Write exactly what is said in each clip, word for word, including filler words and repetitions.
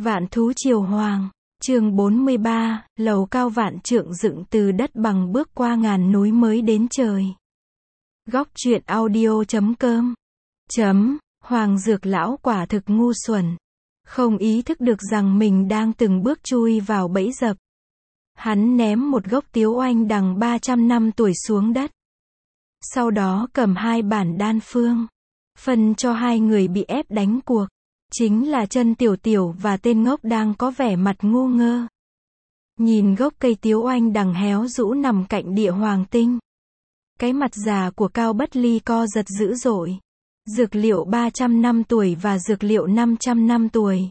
Vạn thú triều hoàng, chương bốn mươi ba, lầu cao vạn trượng dựng từ đất bằng bước qua ngàn núi mới đến trời. Góc truyện audio chấm com chấm, Hoàng Dược lão quả thực ngu xuẩn. Không ý thức được rằng mình đang từng bước chui vào bẫy dập. Hắn ném một gốc tiếu oanh đằng ba trăm năm tuổi xuống đất. Sau đó cầm hai bản đan phương, phân cho hai người bị ép đánh cuộc. Chính là Chân Tiểu Tiểu và tên ngốc đang có vẻ mặt ngu ngơ. Nhìn gốc cây tiếu oanh đằng héo rũ nằm cạnh địa hoàng tinh. Cái mặt già của Cao Bất Ly co giật dữ dội. Dược liệu ba trăm năm tuổi và dược liệu năm trăm năm tuổi.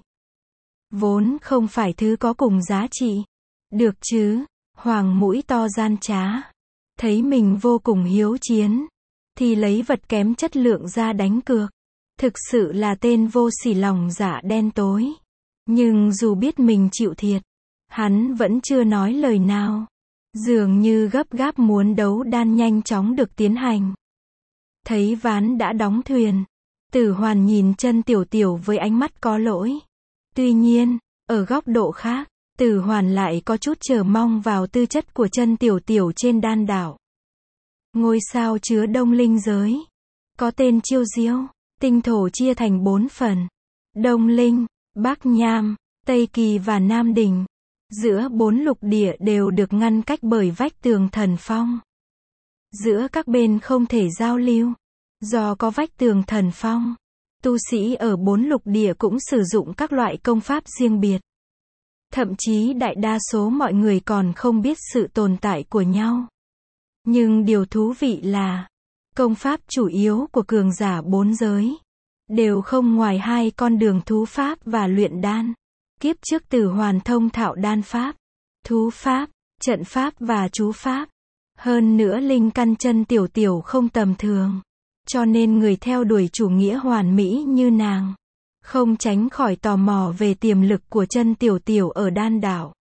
Vốn không phải thứ có cùng giá trị. Được chứ, Hoàng mũi to gian trá. Thấy mình vô cùng hiếu chiến. Thì lấy vật kém chất lượng ra đánh cược. Thực sự là tên vô sỉ lòng dạ đen tối. Nhưng dù biết mình chịu thiệt, hắn vẫn chưa nói lời nào. Dường như gấp gáp muốn đấu đan nhanh chóng được tiến hành. Thấy ván đã đóng thuyền, Tử Hoàn nhìn Chân Tiểu Tiểu với ánh mắt có lỗi. Tuy nhiên, ở góc độ khác, Tử Hoàn lại có chút chờ mong vào tư chất của Chân Tiểu Tiểu trên đan đảo. Ngôi sao chứa đông linh giới, có tên Chiêu Diêu. Tinh thổ chia thành bốn phần. Đông Linh, Bắc Nham, Tây Kỳ và Nam Đình. Giữa bốn lục địa đều được ngăn cách bởi vách tường thần phong. Giữa các bên không thể giao lưu. Do có vách tường thần phong, tu sĩ ở bốn lục địa cũng sử dụng các loại công pháp riêng biệt. Thậm chí đại đa số mọi người còn không biết sự tồn tại của nhau. Nhưng điều thú vị là công pháp chủ yếu của cường giả bốn giới đều không ngoài hai con đường thú pháp và luyện đan. Kiếp trước Tử Hoàn thông thạo đan pháp, thú pháp, trận pháp và chú pháp. Hơn nữa linh căn Chân Tiểu Tiểu không tầm thường, cho nên người theo đuổi chủ nghĩa hoàn mỹ như nàng không tránh khỏi tò mò về tiềm lực của Chân Tiểu Tiểu ở đan đảo.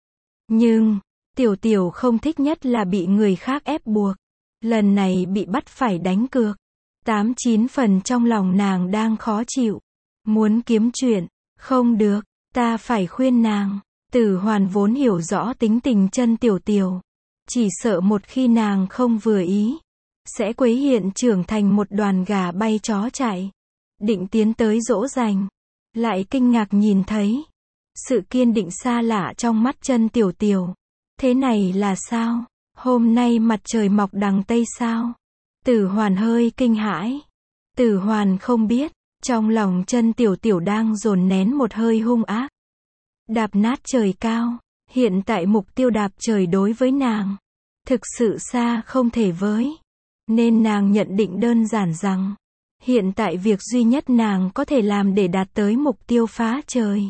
Nhưng Tiểu Tiểu không thích nhất là bị người khác ép buộc. Lần này bị bắt phải đánh cược. Tám chín phần trong lòng nàng đang khó chịu. Muốn kiếm chuyện. Không được, ta phải khuyên nàng. Tử Hoàn vốn hiểu rõ tính tình Chân Tiểu Tiểu. Chỉ sợ một khi nàng không vừa ý, sẽ quấy hiện trưởng thành một đoàn gà bay chó chạy. Định tiến tới dỗ dành. Lại kinh ngạc nhìn thấy sự kiên định xa lạ trong mắt Chân Tiểu Tiểu. Thế này là sao? Hôm nay mặt trời mọc đằng Tây sao? Tử Hoàn hơi kinh hãi. Tử Hoàn không biết, trong lòng Chân Tiểu Tiểu đang dồn nén một hơi hung ác. Đạp nát trời cao, hiện tại mục tiêu đạp trời đối với nàng thực sự xa không thể với. Nên nàng nhận định đơn giản rằng, hiện tại việc duy nhất nàng có thể làm để đạt tới mục tiêu phá trời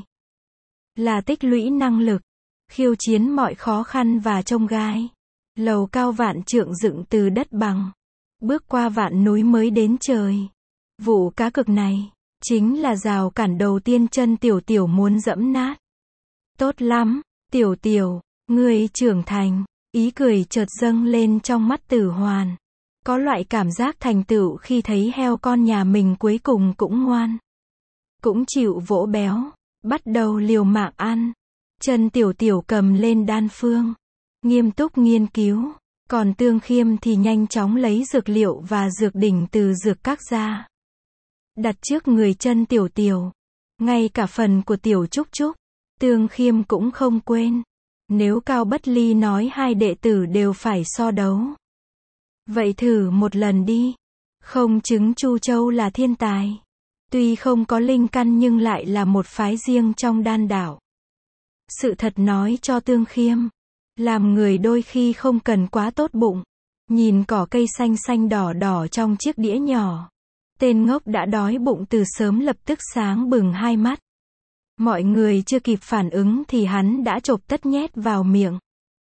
là tích lũy năng lực, khiêu chiến mọi khó khăn và chông gai. Lầu cao vạn trượng dựng từ đất bằng, bước qua vạn núi mới đến trời. Vụ cá cực này chính là rào cản đầu tiên Chân Tiểu Tiểu muốn dẫm nát. Tốt lắm, Tiểu Tiểu, ngươi trưởng thành. Ý cười chợt dâng lên trong mắt Tử Hoàn. Có loại cảm giác thành tựu khi thấy heo con nhà mình cuối cùng cũng ngoan, cũng chịu vỗ béo, bắt đầu liều mạng ăn. Chân Tiểu Tiểu cầm lên đan phương, nghiêm túc nghiên cứu. Còn Tương Khiêm thì nhanh chóng lấy dược liệu và dược đỉnh từ dược các ra, đặt trước người Chân Tiểu Tiểu. Ngay cả phần của Tiểu Trúc Trúc, Tương Khiêm cũng không quên. Nếu Cao Bất Ly nói hai đệ tử đều phải so đấu, vậy thử một lần đi. Không chứng Chu Châu là thiên tài. Tuy không có linh căn nhưng lại là một phái riêng trong đan đảo. Sự thật nói cho Tương Khiêm, làm người đôi khi không cần quá tốt bụng. Nhìn cỏ cây xanh xanh đỏ đỏ trong chiếc đĩa nhỏ, tên ngốc đã đói bụng từ sớm lập tức sáng bừng hai mắt. Mọi người chưa kịp phản ứng thì hắn đã chộp tất nhét vào miệng.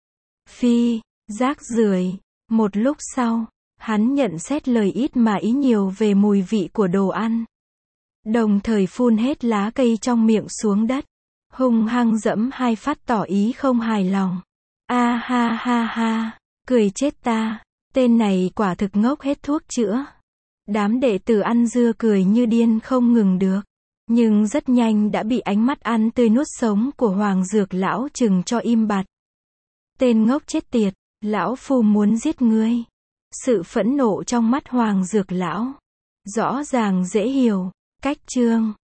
Phi, rác rưởi. Một lúc sau, hắn nhận xét lời ít mà ý nhiều về mùi vị của đồ ăn. Đồng thời phun hết lá cây trong miệng xuống đất. Hung hăng dẫm hai phát tỏ ý không hài lòng. A ha ha ha, cười chết ta. Tên này quả thực ngốc hết thuốc chữa. Đám đệ tử ăn dưa cười như điên không ngừng được. Nhưng rất nhanh đã bị ánh mắt ăn tươi nuốt sống của Hoàng Dược lão trừng cho im bặt. Tên ngốc chết tiệt, lão phu muốn giết ngươi. Sự phẫn nộ trong mắt Hoàng Dược lão rõ ràng dễ hiểu. Cách chương